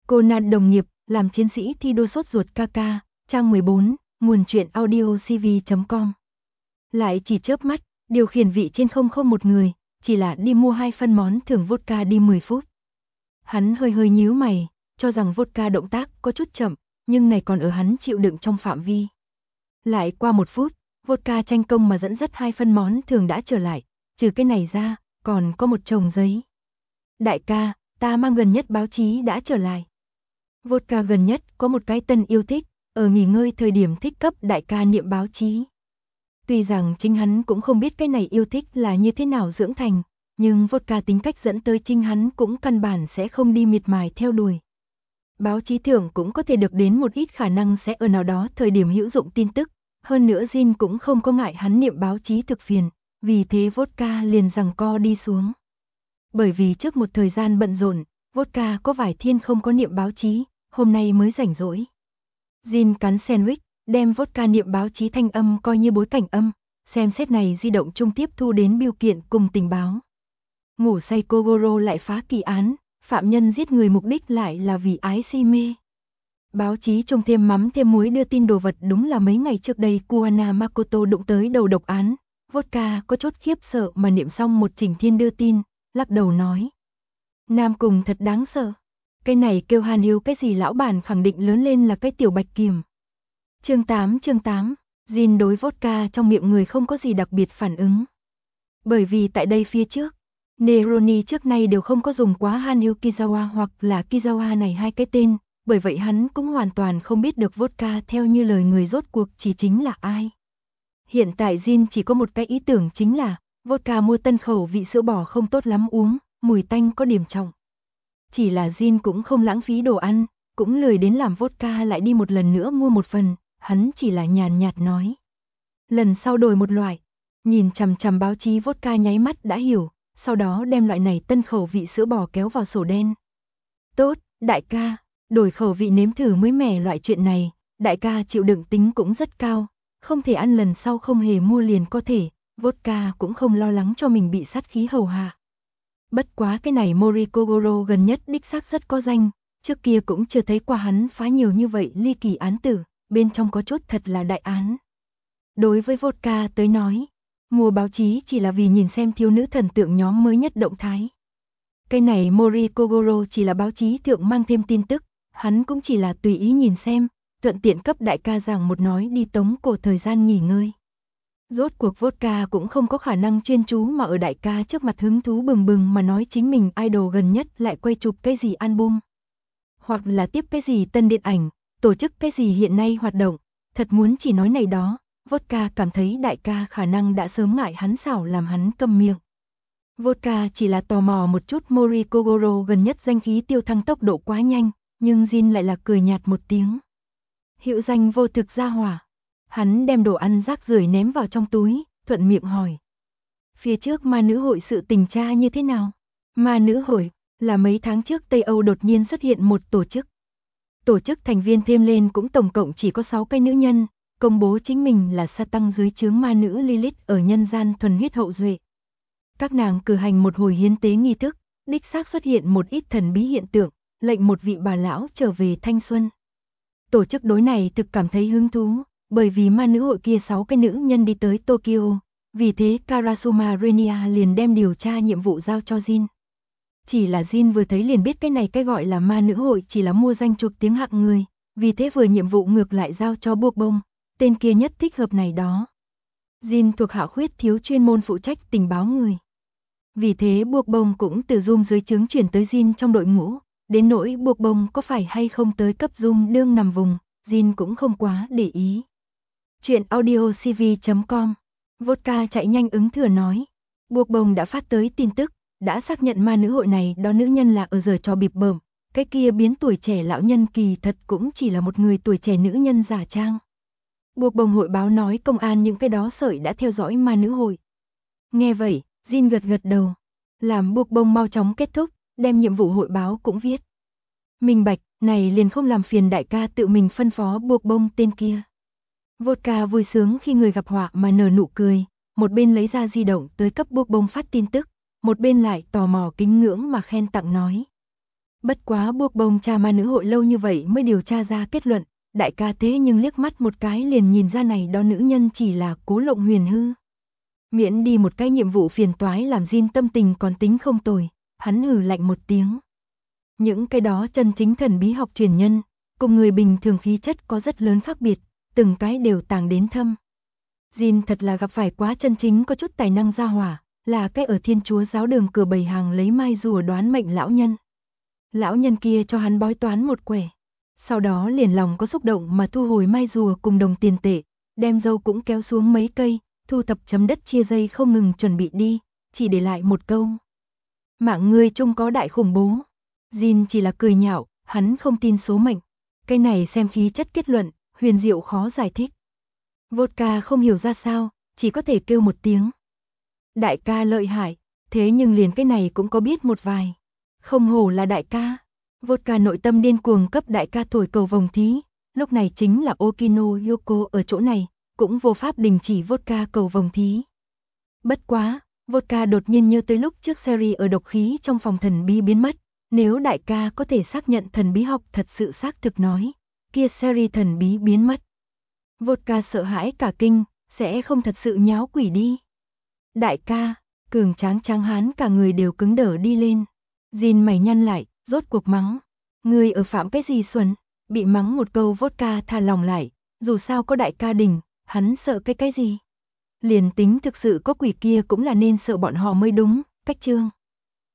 Conan đồng nghiệp, làm chiến sĩ thi đua sốt ruột KK, trang 14, nguồn truyện audio cv.com. Lại chỉ chớp mắt, điều khiển vị trên không một người, chỉ là đi mua 2 phân món thưởng vodka đi 10 phút. Hắn hơi nhíu mày, cho rằng vodka động tác có chút chậm, nhưng này còn ở hắn chịu đựng trong phạm vi. Lại qua 1 phút, vodka tranh công mà dẫn dắt 2 phân món thưởng đã trở lại, trừ cái này ra, còn có một chồng giấy. Đại ca, ta mang gần nhất báo chí đã trở lại. Vodka gần nhất có một cái tân yêu thích, ở nghỉ ngơi thời điểm thích cấp đại ca niệm báo chí. Tuy rằng chính hắn cũng không biết cái này yêu thích là như thế nào dưỡng thành, nhưng vodka tính cách dẫn tới chính hắn cũng căn bản sẽ không đi miệt mài theo đuổi. Báo chí thưởng cũng có thể được đến một ít khả năng sẽ ở nào đó thời điểm hữu dụng tin tức, hơn nữa Jin cũng không có ngại hắn niệm báo chí thực phiền, vì thế vodka liền giằng co đi xuống. Bởi vì trước một thời gian bận rộn, vodka có vài thiên không có niệm báo chí, hôm nay mới rảnh rỗi. Jin cắn sandwich, đem vodka niệm báo chí thanh âm coi như bối cảnh âm, xem xét này di động trung tiếp thu đến bưu kiện cùng tình báo. Ngủ say Kogoro lại phá kỳ án, phạm nhân giết người mục đích lại là vì ái si mê. Báo chí trông thêm mắm thêm muối đưa tin đồ vật đúng là mấy ngày trước đây Kuana Makoto đụng tới đầu độc án, vodka có chút khiếp sợ mà niệm xong một chỉnh thiên đưa tin, lắc đầu nói. Nam cùng thật đáng sợ. Cái này kêu Hàn Hiếu cái gì lão bản khẳng định lớn lên là cái tiểu bạch kiểm. Chương 8, Jin đối vodka trong miệng người không có gì đặc biệt phản ứng. Bởi vì tại đây phía trước, Neroni trước nay đều không có dùng quá Hàn Hiếu Kizawa hoặc là Kizawa này hai cái tên, bởi vậy hắn cũng hoàn toàn không biết được vodka theo như lời người rốt cuộc chỉ chính là ai. Hiện tại Jin chỉ có một cái ý tưởng chính là, vodka mua tân khẩu vị sữa bò không tốt lắm uống, mùi tanh có điểm trọng. Chỉ là Jin cũng không lãng phí đồ ăn, cũng lười đến làm vodka lại đi một lần nữa mua một phần, hắn chỉ là nhàn nhạt nói. Lần sau đổi một loại, nhìn chằm chằm báo chí vodka nháy mắt đã hiểu, sau đó đem loại này tân khẩu vị sữa bò kéo vào sổ đen. Tốt, đại ca, đổi khẩu vị nếm thử mới mẻ loại chuyện này, đại ca chịu đựng tính cũng rất cao, không thể ăn lần sau không hề mua liền có thể, vodka cũng không lo lắng cho mình bị sát khí hầu hạ. Bất quá cái này Mori Kogoro gần nhất đích xác rất có danh, trước kia cũng chưa thấy qua hắn phá nhiều như vậy ly kỳ án tử, bên trong có chút thật là đại án. Đối với vodka tới nói, mua báo chí chỉ là vì nhìn xem thiếu nữ thần tượng nhóm mới nhất động thái. Cái này Mori Kogoro chỉ là báo chí thượng mang thêm tin tức, hắn cũng chỉ là tùy ý nhìn xem, thuận tiện cấp đại ca giảng một nói đi tống cổ thời gian nghỉ ngơi. Rốt cuộc vodka cũng không có khả năng chuyên chú mà ở đại ca trước mặt hứng thú bừng bừng mà nói chính mình idol gần nhất lại quay chụp cái gì album. Hoặc là tiếp cái gì tân điện ảnh, tổ chức cái gì hiện nay hoạt động, thật muốn chỉ nói này đó, vodka cảm thấy đại ca khả năng đã sớm ngại hắn xảo làm hắn câm miệng. Vodka chỉ là tò mò một chút Mori Kogoro gần nhất danh khí tiêu thăng tốc độ quá nhanh, nhưng Jin lại là cười nhạt một tiếng. Hữu danh vô thực gia hỏa. Hắn đem đồ ăn rác rưởi ném vào trong túi, thuận miệng hỏi. Phía trước ma nữ hội sự tình tra như thế nào? Ma nữ hội là mấy tháng trước Tây Âu đột nhiên xuất hiện một tổ chức. Tổ chức thành viên thêm lên cũng tổng cộng chỉ có 6 cái nữ nhân, công bố chính mình là sa tăng dưới trướng ma nữ Lilith ở nhân gian thuần huyết hậu duệ. Các nàng cử hành một hồi hiến tế nghi thức, đích xác xuất hiện một ít thần bí hiện tượng, lệnh một vị bà lão trở về thanh xuân. Tổ chức đối này thực cảm thấy hứng thú. Bởi vì ma nữ hội kia 6 cái nữ nhân đi tới Tokyo, vì thế Karasuma Renia liền đem điều tra nhiệm vụ giao cho Jin. Chỉ là Jin vừa thấy liền biết cái này cái gọi là ma nữ hội chỉ là mua danh chuộc tiếng hạng người, vì thế vừa nhiệm vụ ngược lại giao cho Buộc Bông, tên kia nhất thích hợp này đó. Jin thuộc hạ khuyết thiếu chuyên môn phụ trách tình báo người. Vì thế Buộc Bông cũng từ Zoom dưới trướng chuyển tới Jin trong đội ngũ, đến nỗi Buộc Bông có phải hay không tới cấp Zoom đương nằm vùng, Jin cũng không quá để ý. Chuyện audio cv.com. Vodka chạy nhanh ứng thừa nói. Buộc Bông đã phát tới tin tức, đã xác nhận ma nữ hội này đó nữ nhân là ở giờ trò bịp bợm, cái kia biến tuổi trẻ lão nhân kỳ thật cũng chỉ là một người tuổi trẻ nữ nhân giả trang. Buộc Bông hội báo nói công an những cái đó sợi đã theo dõi ma nữ hội. Nghe vậy, Jin gật đầu, làm Buộc Bông mau chóng kết thúc, đem nhiệm vụ hội báo cũng viết. Minh bạch, này liền không làm phiền đại ca tự mình phân phó Buộc Bông tên kia. Vodka vui sướng khi người gặp họa mà nở nụ cười, một bên lấy ra di động tới cấp Buộc Bông phát tin tức, một bên lại tò mò kính ngưỡng mà khen tặng nói. Bất quá buộc bông cha ma nữ hội lâu như vậy mới điều tra ra kết luận, đại ca thế nhưng liếc mắt một cái liền nhìn ra này đó nữ nhân chỉ là Cố Lộng Huyền hư. Miễn đi một cái nhiệm vụ phiền toái làm Jin tâm tình còn tính không tồi, hắn hừ lạnh một tiếng. Những cái đó chân chính thần bí học truyền nhân, cùng người bình thường khí chất có rất lớn khác biệt, từng cái đều tàng đến thâm. Jin thật là gặp phải quá chân chính có chút tài năng gia hỏa, là cái ở Thiên Chúa giáo đường cửa bày hàng lấy mai rùa đoán mệnh lão nhân. Lão nhân kia cho hắn bói toán một quẻ, sau đó liền lòng có xúc động mà thu hồi mai rùa cùng đồng tiền tệ, đem dâu cũng kéo xuống mấy cây, thu thập chấm đất chia dây không ngừng chuẩn bị đi, chỉ để lại một câu. Mạng ngươi chung có đại khủng bố. Jin chỉ là cười nhạo, hắn không tin số mệnh. Cái này xem khí chất kết luận, huyền diệu khó giải thích. Vodka không hiểu ra sao, chỉ có thể kêu một tiếng. Đại ca lợi hại, thế nhưng liền cái này cũng có biết một vài. Không hổ là đại ca. Vodka nội tâm điên cuồng cấp đại ca thổi cầu vồng thí. Lúc này chính là Okino Yoko ở chỗ này, cũng vô pháp đình chỉ Vodka cầu vồng thí. Bất quá, Vodka đột nhiên nhớ tới lúc trước series ở độc khí trong phòng thần bí biến mất. Nếu đại ca có thể xác nhận thần bí học thật sự xác thực nói, kia series thần bí biến mất. Vodka sợ hãi cả kinh, sẽ không thật sự nháo quỷ đi. Đại ca, cường tráng tráng hán cả người đều cứng đờ đi lên. Jin mày nhăn lại, rốt cuộc mắng. Người ở phạm cái gì xuẩn? Bị mắng một câu Vodka thả lòng lại, dù sao có đại ca đình, hắn sợ cái gì? Liền tính thực sự có quỷ kia cũng là nên sợ bọn họ mới đúng, cách chương.